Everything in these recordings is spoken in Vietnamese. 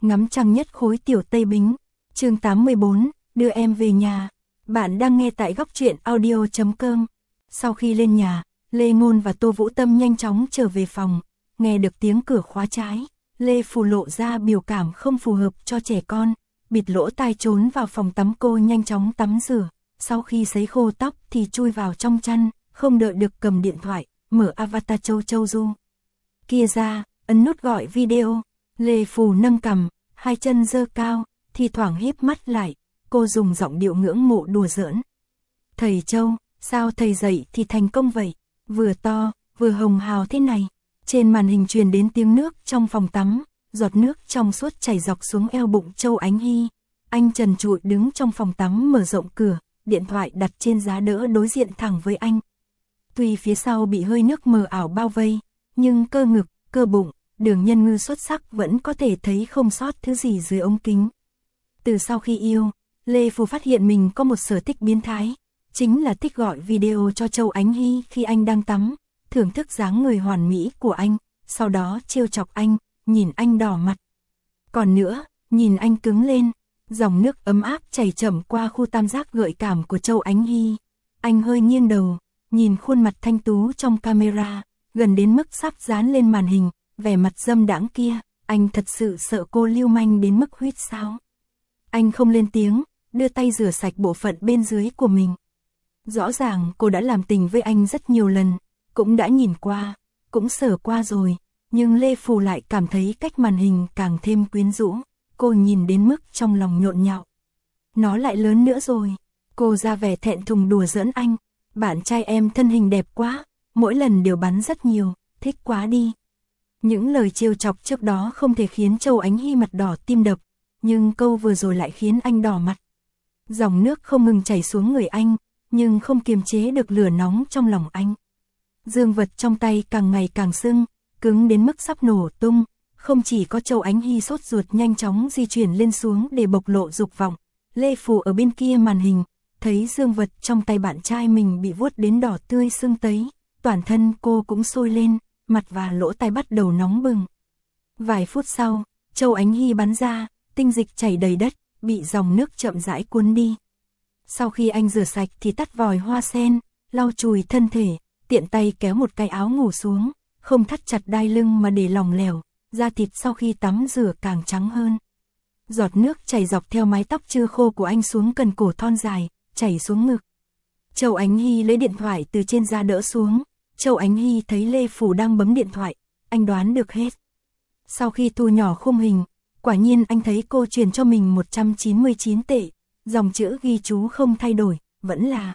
ngắm trăng nhất khối tiểu Tây Bính. Chương 84, đưa em về nhà. Bạn đang nghe tại góc truyện audio.com. Sau khi lên nhà, Lê Ngôn và Tô Vũ Tâm nhanh chóng trở về phòng, nghe được tiếng cửa khóa trái, Lê Phù lộ ra biểu cảm không phù hợp cho trẻ con, bịt lỗ tai trốn vào phòng tắm. Cô nhanh chóng tắm rửa, sau khi sấy khô tóc thì chui vào trong chăn, không đợi được cầm điện thoại, mở avatar Châu Châu Du kia ra, ấn nút gọi video. Lê Phù nâng cằm, hai chân giơ cao, thi thoảng híp mắt lại, cô dùng giọng điệu ngưỡng mộ đùa giỡn. Thầy Châu, sao thầy dậy thì thành công vậy, vừa to, vừa hồng hào thế này. Trên màn hình truyền đến tiếng nước trong phòng tắm, giọt nước trong suốt chảy dọc xuống eo bụng Châu Ánh Hy. Anh trần trụi đứng trong phòng tắm mở rộng cửa, điện thoại đặt trên giá đỡ đối diện thẳng với anh. Tuy phía sau bị hơi nước mờ ảo bao vây, nhưng cơ ngực, cơ bụng, đường nhân ngư xuất sắc vẫn có thể thấy không sót thứ gì dưới ống kính. Từ sau khi yêu, Lê Phù phát hiện mình có một sở thích biến thái, chính là thích gọi video cho Châu Ánh Hy khi anh đang tắm, thưởng thức dáng người hoàn mỹ của anh, sau đó trêu chọc anh, nhìn anh đỏ mặt. Còn nữa, nhìn anh cứng lên, dòng nước ấm áp chảy chậm qua khu tam giác gợi cảm của Châu Ánh Hy. Anh hơi nghiêng đầu, nhìn khuôn mặt thanh tú trong camera, gần đến mức sắp dán lên màn hình, vẻ mặt dâm đãng kia, anh thật sự sợ cô lưu manh đến mức huýt sáo. Anh không lên tiếng, đưa tay rửa sạch bộ phận bên dưới của mình. Rõ ràng cô đã làm tình với anh rất nhiều lần, cũng đã nhìn qua, cũng sờ qua rồi, nhưng Lê Phù lại cảm thấy cách màn hình càng thêm quyến rũ, cô nhìn đến mức trong lòng nhộn nhạo. Nó lại lớn nữa rồi, cô ra vẻ thẹn thùng đùa giỡn anh, bạn trai em thân hình đẹp quá, mỗi lần đều bắn rất nhiều, thích quá đi. Những lời trêu chọc trước đó không thể khiến Châu Ánh Hy mặt đỏ tim đập, nhưng câu vừa rồi lại khiến anh đỏ mặt. Dòng nước không ngừng chảy xuống người anh, nhưng không kiềm chế được lửa nóng trong lòng anh. Dương vật trong tay càng ngày càng sưng, cứng đến mức sắp nổ tung, không chỉ có Châu Ánh Hy sốt ruột nhanh chóng di chuyển lên xuống để bộc lộ dục vọng, Lê Phù ở bên kia màn hình, thấy dương vật trong tay bạn trai mình bị vuốt đến đỏ tươi sưng tấy, toàn thân cô cũng sôi lên, mặt và lỗ tai bắt đầu nóng bừng. Vài phút sau, Châu Ánh Hy bắn ra, tinh dịch chảy đầy đất, bị dòng nước chậm rãi cuốn đi. Sau khi anh rửa sạch thì tắt vòi hoa sen, lau chùi thân thể, tiện tay kéo một cái áo ngủ xuống, không thắt chặt đai lưng mà để lỏng lẻo, da thịt sau khi tắm rửa càng trắng hơn. Giọt nước chảy dọc theo mái tóc chưa khô của anh xuống cần cổ thon dài, chảy xuống ngực. Châu Ánh Hy lấy điện thoại từ trên da đỡ xuống, Châu Ánh Hy thấy Lê Phù đang bấm điện thoại, anh đoán được hết. Sau khi thu nhỏ khung hình, quả nhiên anh thấy cô truyền cho mình 199 tệ, dòng chữ ghi chú không thay đổi, vẫn là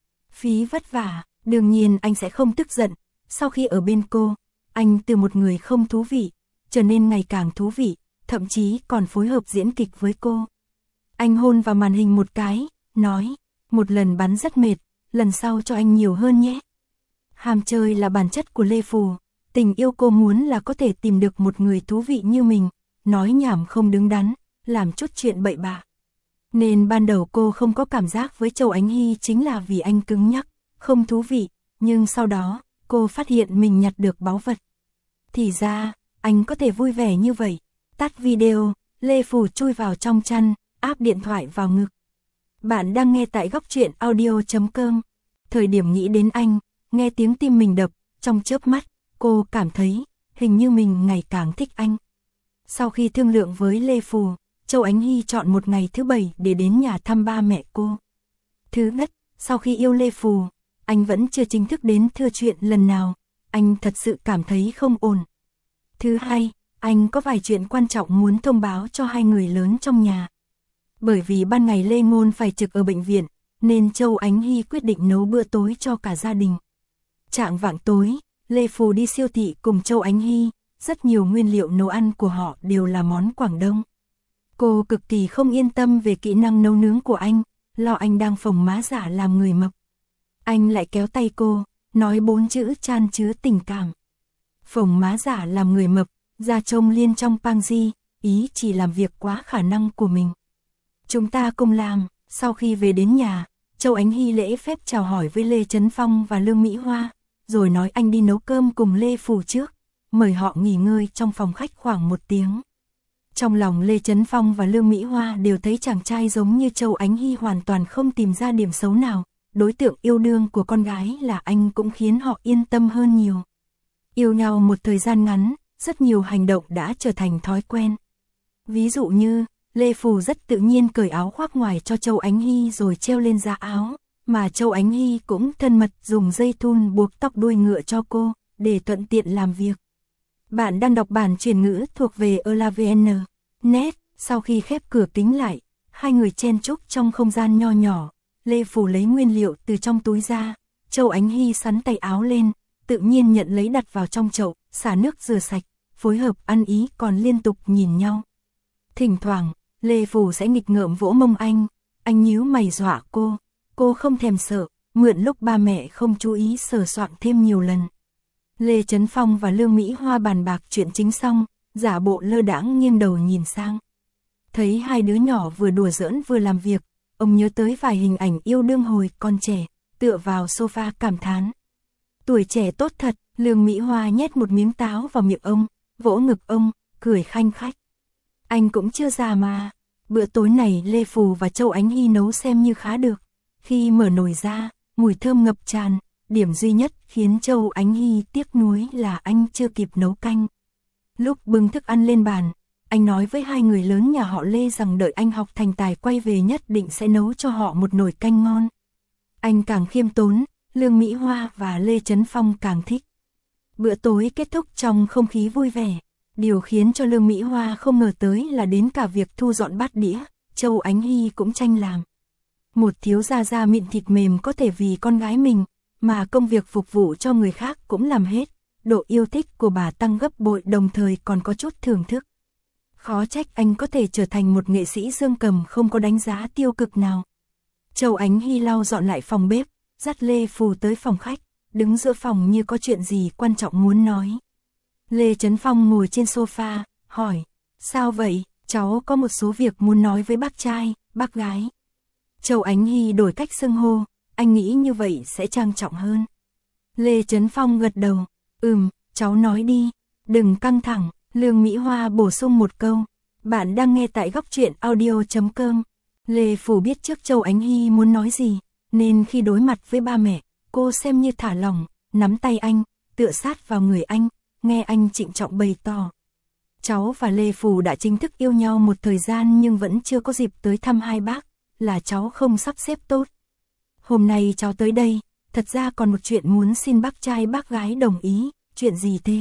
phí vất vả. Đương nhiên anh sẽ không tức giận, sau khi ở bên cô, anh từ một người không thú vị, trở nên ngày càng thú vị, thậm chí còn phối hợp diễn kịch với cô. Anh hôn vào màn hình một cái, nói, một lần bắn rất mệt, lần sau cho anh nhiều hơn nhé. Ham chơi là bản chất của Lê Phù, tình yêu cô muốn là có thể tìm được một người thú vị như mình, nói nhảm không đứng đắn, làm chút chuyện bậy bạ. Nên ban đầu cô không có cảm giác với Châu Ánh Hy chính là vì anh cứng nhắc, không thú vị, nhưng sau đó, cô phát hiện mình nhặt được báu vật. Thì ra, anh có thể vui vẻ như vậy. Tắt video, Lê Phù chui vào trong chăn, áp điện thoại vào ngực. Bạn đang nghe tại góc truyện audio.com. Thời điểm nghĩ đến anh, nghe tiếng tim mình đập, trong chớp mắt, cô cảm thấy, hình như mình ngày càng thích anh. Sau khi thương lượng với Lê Phù, Châu Ánh Hy chọn một ngày thứ Bảy để đến nhà thăm ba mẹ cô. Thứ nhất, sau khi yêu Lê Phù, anh vẫn chưa chính thức đến thưa chuyện lần nào, anh thật sự cảm thấy không ổn. Thứ hai, anh có vài chuyện quan trọng muốn thông báo cho hai người lớn trong nhà. Bởi vì ban ngày Lê Ngôn phải trực ở bệnh viện, nên Châu Ánh Hy quyết định nấu bữa tối cho cả gia đình. Chạng vạng tối, Lê Phù đi siêu thị cùng Châu Ánh Hy, rất nhiều nguyên liệu nấu ăn của họ đều là món Quảng Đông. Cô cực kỳ không yên tâm về kỹ năng nấu nướng của anh, lo anh đang phồng má giả làm người mập. Anh lại kéo tay cô, nói 4 chữ chan chứa tình cảm. Phồng má giả làm người mập, da trông liên trong pang di, ý chỉ làm việc quá khả năng của mình. Chúng ta cùng làm. Sau khi về đến nhà, Châu Ánh Hy lễ phép chào hỏi với Lê Trấn Phong và Lương Mỹ Hoa, rồi nói anh đi nấu cơm cùng Lê Phù trước, mời họ nghỉ ngơi trong phòng khách khoảng 1 tiếng. Trong lòng Lê Chấn Phong và Lương Mỹ Hoa đều thấy chàng trai giống như Châu Ánh Hy hoàn toàn không tìm ra điểm xấu nào, đối tượng yêu đương của con gái là anh cũng khiến họ yên tâm hơn nhiều. Yêu nhau một thời gian ngắn, rất nhiều hành động đã trở thành thói quen. Ví dụ như, Lê Phù rất tự nhiên cởi áo khoác ngoài cho Châu Ánh Hy rồi treo lên giá áo, mà Châu Ánh Hy cũng thân mật dùng dây thun buộc tóc đuôi ngựa cho cô, để thuận tiện làm việc. Bạn đang đọc bản truyền ngữ thuộc về ELAVN.net. Sau khi khép cửa kính lại, hai người chen chúc trong không gian nho nhỏ. Lê Phù lấy nguyên liệu từ trong túi ra, Châu Ánh Hy xắn tay áo lên, tự nhiên nhận lấy đặt vào trong chậu, xả nước rửa sạch, phối hợp ăn ý còn liên tục nhìn nhau. Thỉnh thoảng, Lê Phù sẽ nghịch ngợm vỗ mông anh nhíu mày dọa cô không thèm sợ, mượn lúc ba mẹ không chú ý sờ soạng thêm nhiều lần. Lê Chấn Phong và Lương Mỹ Hoa bàn bạc chuyện chính xong, giả bộ lơ đãng nghiêng đầu nhìn sang. Thấy hai đứa nhỏ vừa đùa giỡn vừa làm việc, ông nhớ tới vài hình ảnh yêu đương hồi còn trẻ, tựa vào sofa cảm thán. Tuổi trẻ tốt thật, Lương Mỹ Hoa nhét một miếng táo vào miệng ông, vỗ ngực ông, cười khanh khách. Anh cũng chưa già mà. Bữa tối này Lê Phù và Châu Ánh Hy nấu xem như khá được. Khi mở nồi ra, mùi thơm ngập tràn, điểm duy nhất khiến Châu Ánh Hy tiếc nuối là anh chưa kịp nấu canh. Lúc bưng thức ăn lên bàn, anh nói với hai người lớn nhà họ Lê rằng đợi anh học thành tài quay về nhất định sẽ nấu cho họ một nồi canh ngon. Anh càng khiêm tốn, Lương Mỹ Hoa và Lê Chấn Phong càng thích. Bữa tối kết thúc trong không khí vui vẻ. Điều khiến cho Lương Mỹ Hoa không ngờ tới là đến cả việc thu dọn bát đĩa, Châu Ánh Hy cũng tranh làm. Một thiếu gia da mịn thịt mềm có thể vì con gái mình, mà công việc phục vụ cho người khác cũng làm hết. Độ yêu thích của bà tăng gấp bội, đồng thời còn có chút thưởng thức. Khó trách anh có thể trở thành một nghệ sĩ dương cầm không có đánh giá tiêu cực nào. Châu Ánh Hy lau dọn lại phòng bếp, dắt Lê Phù tới phòng khách, đứng giữa phòng như có chuyện gì quan trọng muốn nói. Lê Chấn Phong ngồi trên sofa, hỏi, sao vậy, cháu có một số việc muốn nói với bác trai, bác gái. Châu Ánh Hy đổi cách xưng hô, anh nghĩ như vậy sẽ trang trọng hơn. Lê Chấn Phong gật đầu, cháu nói đi, đừng căng thẳng. Lương Mỹ Hoa bổ sung một câu, bạn đang nghe tại góc truyện audio.com. Lê Phù biết trước Châu Ánh Hy muốn nói gì, nên khi đối mặt với ba mẹ, cô xem như thả lỏng, nắm tay anh, tựa sát vào người anh, nghe anh trịnh trọng bày tỏ. Cháu và Lê Phù đã chính thức yêu nhau một thời gian nhưng vẫn chưa có dịp tới thăm hai bác, là cháu không sắp xếp tốt. Hôm nay cháu tới đây, thật ra còn một chuyện muốn xin bác trai bác gái đồng ý, chuyện gì thế?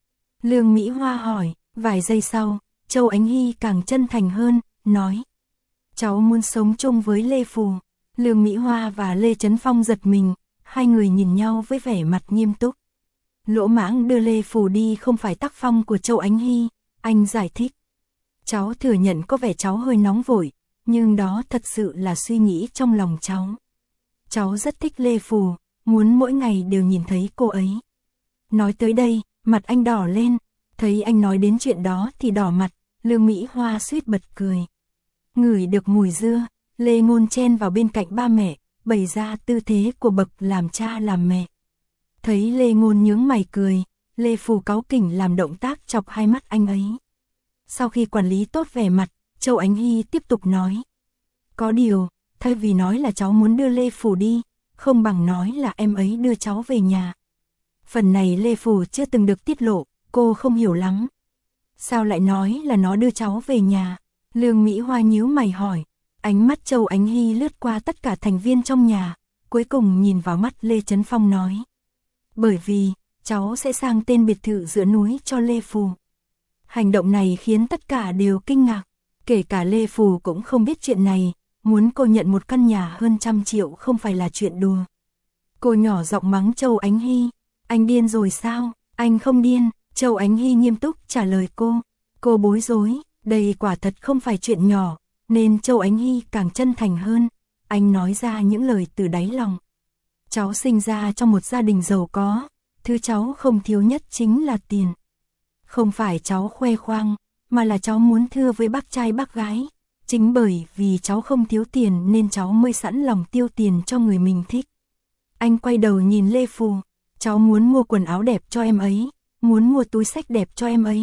Lương Mỹ Hoa hỏi, vài giây sau, Châu Ánh Hy càng chân thành hơn, nói. Cháu muốn sống chung với Lê Phù. Lương Mỹ Hoa và Lê Chấn Phong giật mình, hai người nhìn nhau với vẻ mặt nghiêm túc. Lỗ mãng đưa Lê Phù đi không phải tác phong của Châu Ánh Hy, anh giải thích. Cháu thừa nhận có vẻ cháu hơi nóng vội, nhưng đó thật sự là suy nghĩ trong lòng cháu. Cháu rất thích Lê Phù, muốn mỗi ngày đều nhìn thấy cô ấy. Nói tới đây, mặt anh đỏ lên, thấy anh nói đến chuyện đó thì đỏ mặt, Lương Mỹ Hoa suýt bật cười. Ngửi được mùi dưa, Lê Ngôn chen vào bên cạnh ba mẹ, bày ra tư thế của bậc làm cha làm mẹ. Thấy Lê Ngôn nhướng mày cười, Lê Phù cáu kỉnh làm động tác chọc hai mắt anh ấy. Sau khi quản lý tốt vẻ mặt, Châu Ánh Hy tiếp tục nói. Có điều, thay vì nói là cháu muốn đưa Lê Phù đi, không bằng nói là em ấy đưa cháu về nhà. Phần này Lê Phù chưa từng được tiết lộ, cô không hiểu lắm. Sao lại nói là nó đưa cháu về nhà? Lương Mỹ Hoa nhíu mày hỏi. Ánh mắt Châu Ánh Hy lướt qua tất cả thành viên trong nhà, cuối cùng nhìn vào mắt Lê Chấn Phong nói. Bởi vì, cháu sẽ sang tên biệt thự giữa núi cho Lê Phù. Hành động này khiến tất cả đều kinh ngạc, kể cả Lê Phù cũng không biết chuyện này, muốn cô nhận một căn nhà hơn 100 triệu không phải là chuyện đùa. Cô nhỏ giọng mắng Châu Ánh Hy, anh điên rồi sao? Anh không điên, Châu Ánh Hy nghiêm túc trả lời cô. Cô bối rối, đây quả thật không phải chuyện nhỏ, nên Châu Ánh Hy càng chân thành hơn, anh nói ra những lời từ đáy lòng. Cháu sinh ra trong một gia đình giàu có, thứ cháu không thiếu nhất chính là tiền. Không phải cháu khoe khoang, mà là cháu muốn thưa với bác trai bác gái. Chính bởi vì cháu không thiếu tiền nên cháu mới sẵn lòng tiêu tiền cho người mình thích. Anh quay đầu nhìn Lê Phù, cháu muốn mua quần áo đẹp cho em ấy, muốn mua túi xách đẹp cho em ấy,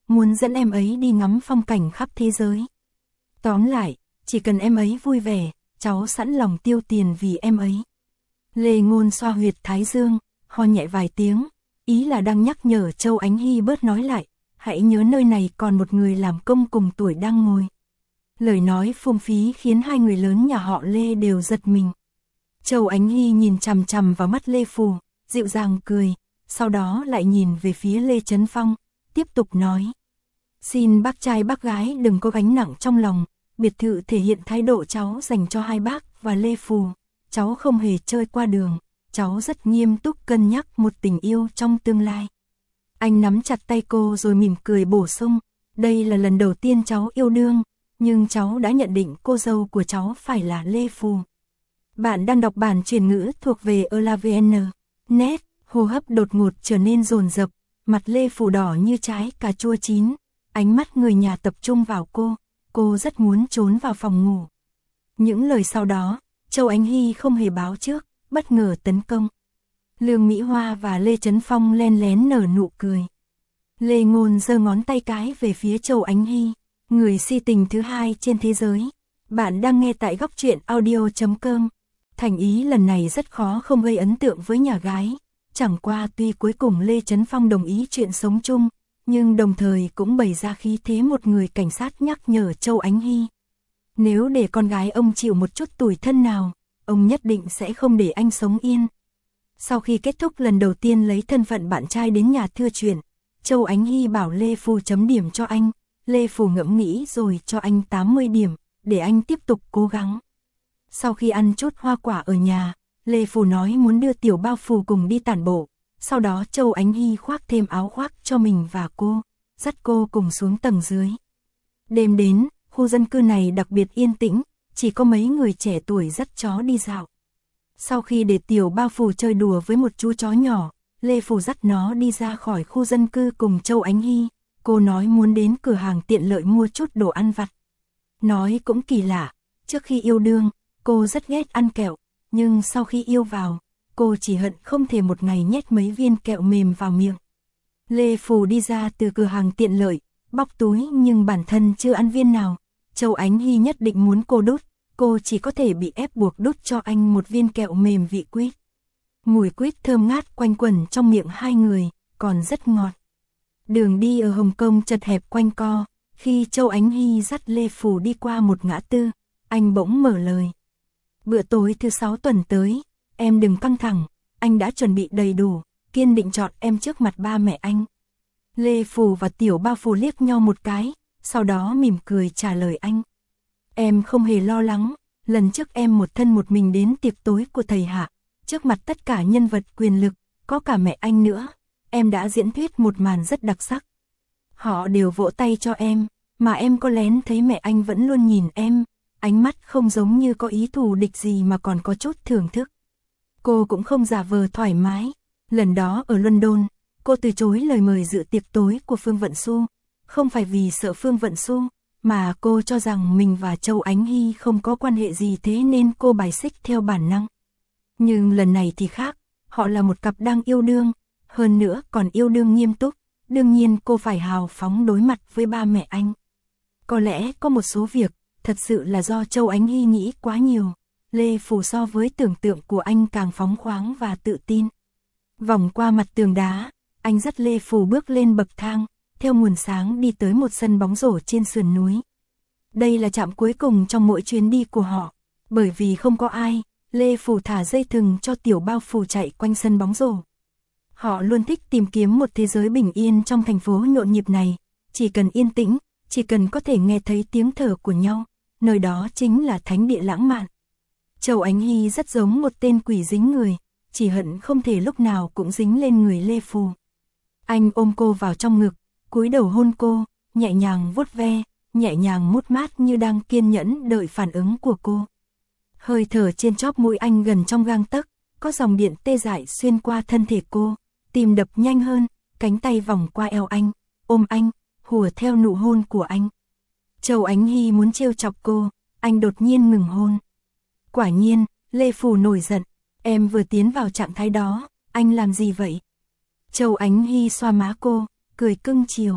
muốn dẫn em ấy đi ngắm phong cảnh khắp thế giới. Tóm lại, chỉ cần em ấy vui vẻ, cháu sẵn lòng tiêu tiền vì em ấy. Lê Ngôn xoa huyệt thái dương, ho nhẹ vài tiếng, ý là đang nhắc nhở Châu Ánh Hy bớt nói lại, hãy nhớ nơi này còn một người làm công cùng tuổi đang ngồi. Lời nói phung phí khiến hai người lớn nhà họ Lê đều giật mình. Châu Ánh Hy nhìn chằm chằm vào mắt Lê Phù, dịu dàng cười, sau đó lại nhìn về phía Lê Chấn Phong, tiếp tục nói. Xin bác trai bác gái đừng có gánh nặng trong lòng, biệt thự thể hiện thái độ cháu dành cho hai bác và Lê Phù. Cháu không hề chơi qua đường, cháu rất nghiêm túc cân nhắc một tình yêu trong tương lai. Anh nắm chặt tay cô rồi mỉm cười bổ sung, đây là lần đầu tiên cháu yêu đương, nhưng cháu đã nhận định cô dâu của cháu phải là Lê Phù. Bạn đang đọc bản truyền ngữ thuộc về ELAVN. Nét, hô hấp đột ngột trở nên dồn dập, mặt Lê Phù đỏ như trái cà chua chín, ánh mắt người nhà tập trung vào cô rất muốn trốn vào phòng ngủ. Những lời sau đó, Châu Ánh Hy không hề báo trước, bất ngờ tấn công. Lương Mỹ Hoa và Lê Chấn Phong len lén nở nụ cười. Lê Ngôn giơ ngón tay cái về phía Châu Ánh Hy, người si tình thứ hai trên thế giới. Bạn đang nghe tại góc truyện audio.com. Thành ý lần này rất khó không gây ấn tượng với nhà gái. Chẳng qua tuy cuối cùng Lê Chấn Phong đồng ý chuyện sống chung, nhưng đồng thời cũng bày ra khí thế một người cảnh sát nhắc nhở Châu Ánh Hy. Nếu để con gái ông chịu một chút tủi thân nào, ông nhất định sẽ không để anh sống yên. Sau khi kết thúc lần đầu tiên lấy thân phận bạn trai đến nhà thưa chuyện, Châu Ánh Hy bảo Lê Phù chấm điểm cho anh. Lê Phù ngẫm nghĩ rồi cho anh 80 điểm, để anh tiếp tục cố gắng. Sau khi ăn chút hoa quả ở nhà, Lê Phù nói muốn đưa Tiểu Bao Phù cùng đi tản bộ. Sau đó Châu Ánh Hy khoác thêm áo khoác cho mình và cô, dắt cô cùng xuống tầng dưới. Đêm đến, khu dân cư này đặc biệt yên tĩnh, chỉ có mấy người trẻ tuổi dắt chó đi dạo. Sau khi để Tiểu Bao Phù chơi đùa với một chú chó nhỏ, Lê Phù dắt nó đi ra khỏi khu dân cư cùng Châu Ánh Hy. Cô nói muốn đến cửa hàng tiện lợi mua chút đồ ăn vặt. Nói cũng kỳ lạ, trước khi yêu đương, cô rất ghét ăn kẹo, nhưng sau khi yêu vào, cô chỉ hận không thể một ngày nhét mấy viên kẹo mềm vào miệng. Lê Phù đi ra từ cửa hàng tiện lợi, bóc túi nhưng bản thân chưa ăn viên nào. Châu Ánh Hy nhất định muốn cô đút, cô chỉ có thể bị ép buộc đút cho anh một viên kẹo mềm vị quýt. Mùi quýt thơm ngát quanh quẩn trong miệng hai người, còn rất ngọt. Đường đi ở Hồng Kông chật hẹp quanh co, khi Châu Ánh Hy dắt Lê Phù đi qua một ngã tư, anh bỗng mở lời. Bữa tối thứ 6 tuần tới, em đừng căng thẳng, anh đã chuẩn bị đầy đủ, kiên định chọn em trước mặt ba mẹ anh. Lê Phù và Tiểu Bao Phù liếc nhau một cái, sau đó mỉm cười trả lời anh. Em không hề lo lắng, lần trước em một thân một mình đến tiệc tối của thầy Hạ, trước mặt tất cả nhân vật quyền lực, có cả mẹ anh nữa, em đã diễn thuyết một màn rất đặc sắc. Họ đều vỗ tay cho em, mà em có lén thấy mẹ anh vẫn luôn nhìn em, ánh mắt không giống như có ý thù địch gì mà còn có chút thưởng thức. Cô cũng không giả vờ thoải mái. Lần đó ở London, cô từ chối lời mời dự tiệc tối của Phương Vận Xu, không phải vì sợ Phương Vận Xu, mà cô cho rằng mình và Châu Ánh Hy không có quan hệ gì thế nên cô bài xích theo bản năng. Nhưng lần này thì khác, họ là một cặp đang yêu đương, hơn nữa còn yêu đương nghiêm túc, đương nhiên cô phải hào phóng đối mặt với ba mẹ anh. Có lẽ có một số việc, thật sự là do Châu Ánh Hy nghĩ quá nhiều. Lê Phù so với tưởng tượng của anh càng phóng khoáng và tự tin. Vòng qua mặt tường đá, anh dắt Lê Phù bước lên bậc thang, theo nguồn sáng đi tới một sân bóng rổ trên sườn núi. Đây là trạm cuối cùng trong mỗi chuyến đi của họ. Bởi vì không có ai, Lê Phù thả dây thừng cho Tiểu Bao Phù chạy quanh sân bóng rổ. Họ luôn thích tìm kiếm một thế giới bình yên trong thành phố nhộn nhịp này. Chỉ cần yên tĩnh, chỉ cần có thể nghe thấy tiếng thở của nhau, nơi đó chính là thánh địa lãng mạn. Châu Ánh Hy rất giống một tên quỷ dính người, chỉ hận không thể lúc nào cũng dính lên người Lê Phù. Anh ôm cô vào trong ngực, cúi đầu hôn cô, nhẹ nhàng vuốt ve, nhẹ nhàng mút mát như đang kiên nhẫn đợi phản ứng của cô. Hơi thở trên chóp mũi anh gần trong gang tấc, có dòng điện tê dại xuyên qua thân thể cô, tim đập nhanh hơn, cánh tay vòng qua eo anh, ôm anh, hùa theo nụ hôn của anh. Châu Ánh Hy muốn trêu chọc cô, anh đột nhiên ngừng hôn. Quả nhiên, Lê Phù nổi giận, em vừa tiến vào trạng thái đó, anh làm gì vậy? Châu Ánh Hy xoa má cô, cười cưng chiều.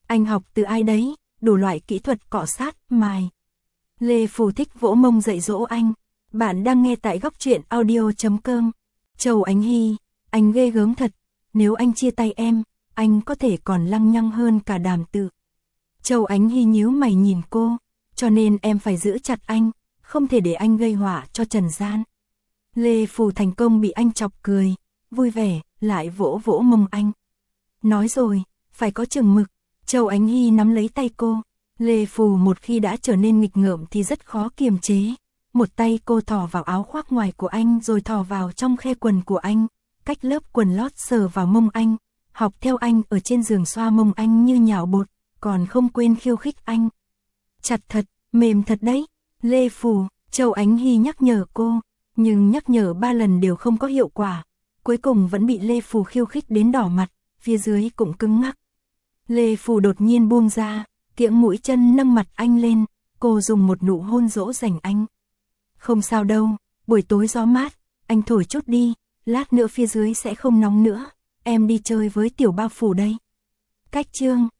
Anh học từ ai đấy? Đủ loại kỹ thuật cọ sát, mài. Lê Phù thích vỗ mông dạy dỗ anh. Bạn đang nghe tại góc truyện audio.com. Châu Ánh Hy, anh ghê gớm thật. Nếu anh chia tay em, anh có thể còn lăng nhăng hơn cả Đàm Tự. Châu Ánh Hy nhíu mày nhìn cô, cho nên em phải giữ chặt anh, không thể để anh gây họa cho trần gian. Lê Phù thành công bị anh chọc cười, vui vẻ, lại vỗ vỗ mông anh. Nói rồi, phải có chừng mực. Châu Ánh Hy nắm lấy tay cô. Lê Phù một khi đã trở nên nghịch ngợm thì rất khó kiềm chế. Một tay cô thò vào áo khoác ngoài của anh rồi thò vào trong khe quần của anh, cách lớp quần lót sờ vào mông anh, học theo anh ở trên giường xoa mông anh như nhào bột, còn không quên khiêu khích anh. Chặt thật, mềm thật đấy. Lê Phù, Châu Ánh Hy nhắc nhở cô, nhưng nhắc nhở 3 lần đều không có hiệu quả. Cuối cùng vẫn bị Lê Phù khiêu khích đến đỏ mặt, phía dưới cũng cứng ngắc. Lê Phù đột nhiên buông ra, kiễng mũi chân nâng mặt anh lên, cô dùng một nụ hôn dỗ dành anh. Không sao đâu, buổi tối gió mát, anh thổi chút đi, lát nữa phía dưới sẽ không nóng nữa, em đi chơi với tiểu bao phủ đây. Cách chương